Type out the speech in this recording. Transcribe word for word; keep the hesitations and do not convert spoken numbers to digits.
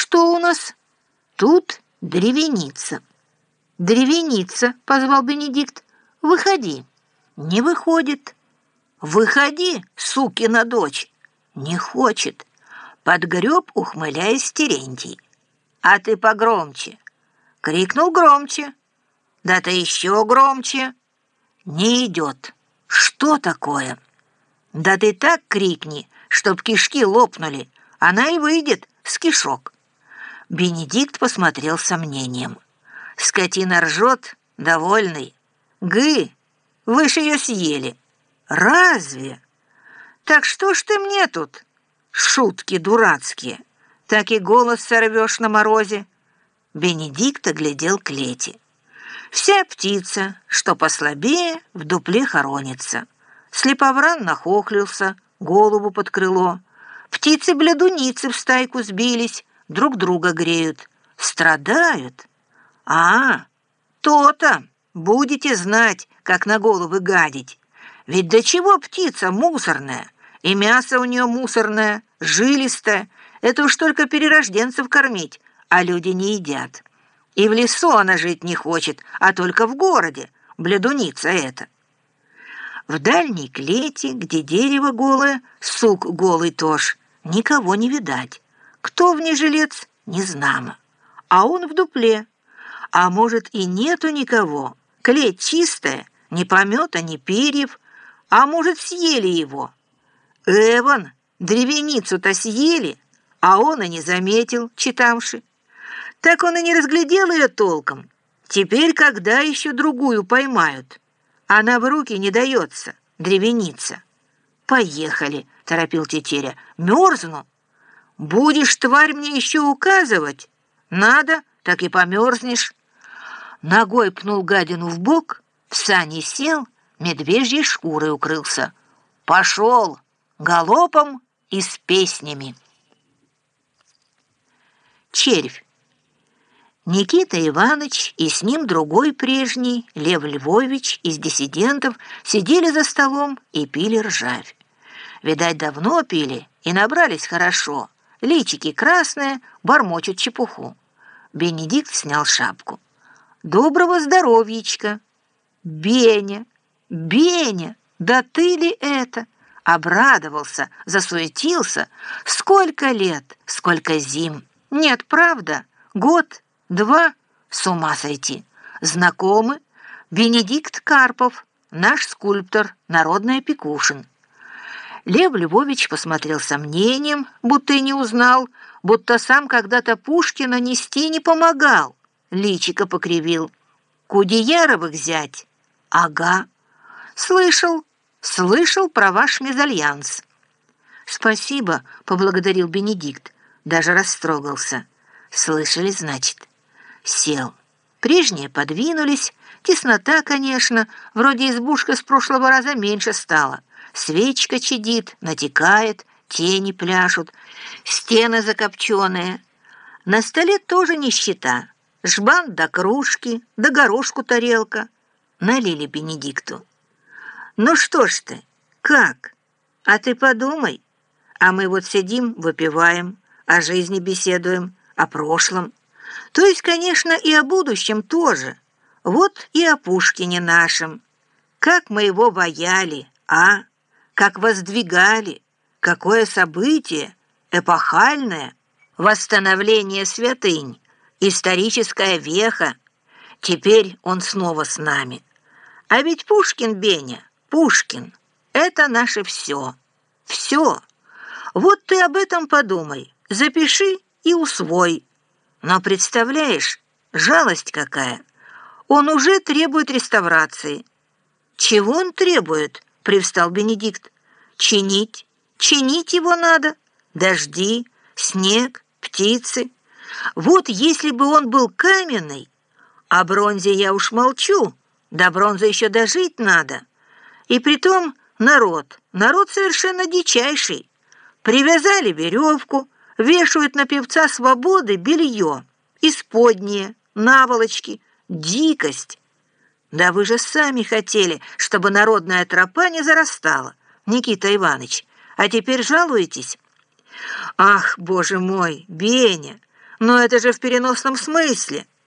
что у нас? Тут древеница. Древеница, позвал Бенедикт. Выходи. Не выходит. Выходи, сукина дочь. Не хочет. Подгреб, ухмыляясь, Терентий. А ты погромче. Крикнул громче. Да ты еще громче. Не идет. Что такое? Да ты так крикни, чтоб кишки лопнули. Она и выйдет с кишок. Бенедикт посмотрел с сомнением. Скотина ржет, довольный. Гы, вы ж ее съели. Разве? Так что ж ты мне тут? Шутки дурацкие. Так и голос сорвешь на морозе. Бенедикт оглядел клети. Вся птица, что послабее, в дупле хоронится. Слеповран нахохлился, голову под крыло. Птицы-блядуницы в стайку сбились, друг друга греют. Страдают. А, то-то, будете знать, как на головы гадить. Ведь до чего птица мусорная, и мясо у нее мусорное, жилистое. Это уж только перерожденцев кормить, а люди не едят. И в лесу она жить не хочет, а только в городе, блядуница эта. В дальней клете, где дерево голое, сук голый тоже, никого не видать. Кто в ней жилец, не знамо. А он в дупле. А может, и нету никого. Клеть чистая, ни помета, ни перьев. А может, съели его. Эван, древеницу-то съели, а он и не заметил, читамши. Так он и не разглядел ее толком. Теперь когда еще другую поймают? Она в руки не дается, древеница. «Поехали», — торопил Тетеря, — «мерзну». «Будешь, тварь, мне еще указывать? Надо, так и померзнешь». Ногой пнул гадину в бок, в сани сел, медвежьей шкурой укрылся. Пошел галопом и с песнями. Червь. Никита Иванович и с ним другой прежний, Лев Львович, из диссидентов, сидели за столом и пили ржавь. Видать, давно пили и набрались хорошо. Личики красные, бормочут чепуху. Бенедикт снял шапку. «Доброго здоровьечка!» «Беня! Беня! Да ты ли это?» Обрадовался, засуетился. «Сколько лет, сколько зим! Нет, правда? Год, два? С ума сойти! Знакомы? Бенедикт Карпов, наш скульптор, народный опекушин». Лев Львович посмотрел с сомнением, будто и не узнал, будто сам когда-то Пушкина нести не помогал. Личико покривил. «Кудеяровых зять?» «Ага. Слышал, слышал про ваш мезальянс». «Спасибо», — поблагодарил Бенедикт, даже растрогался. «Слышали, значит?» Сел. Прежние подвинулись. Теснота, конечно, вроде избушка с прошлого раза меньше стала. Свечка чадит, натекает, тени пляшут, стены закопченые. На столе тоже нищета. Жбан до кружки, да горошку тарелка. Налили Бенедикту. «Ну что ж ты, как? А ты подумай. А мы вот сидим, выпиваем, о жизни беседуем, о прошлом. То есть, конечно, и о будущем тоже. Вот и о Пушкине нашем. Как мы его бояли, а? Как воздвигали. Какое событие, эпохальное. Восстановление святынь, историческая веха. Теперь он снова с нами. А ведь Пушкин, Беня, Пушкин, это наше все. Все. Вот ты об этом подумай, запиши и усвой. Но представляешь, жалость какая. Он уже требует реставрации». «Чего он требует?» — привстал Бенедикт. «Чинить. Чинить его надо. Дожди, снег, птицы. Вот если бы он был каменный, о бронзе я уж молчу, до бронзы еще дожить надо. И притом народ, народ совершенно дичайший. Привязали веревку, вешают на певца свободы белье, исподние, наволочки, дикость. Да вы же сами хотели, чтобы народная тропа не зарастала, Никита Иванович, а теперь жалуетесь? Ах, боже мой, Беня, Но это же в переносном смысле.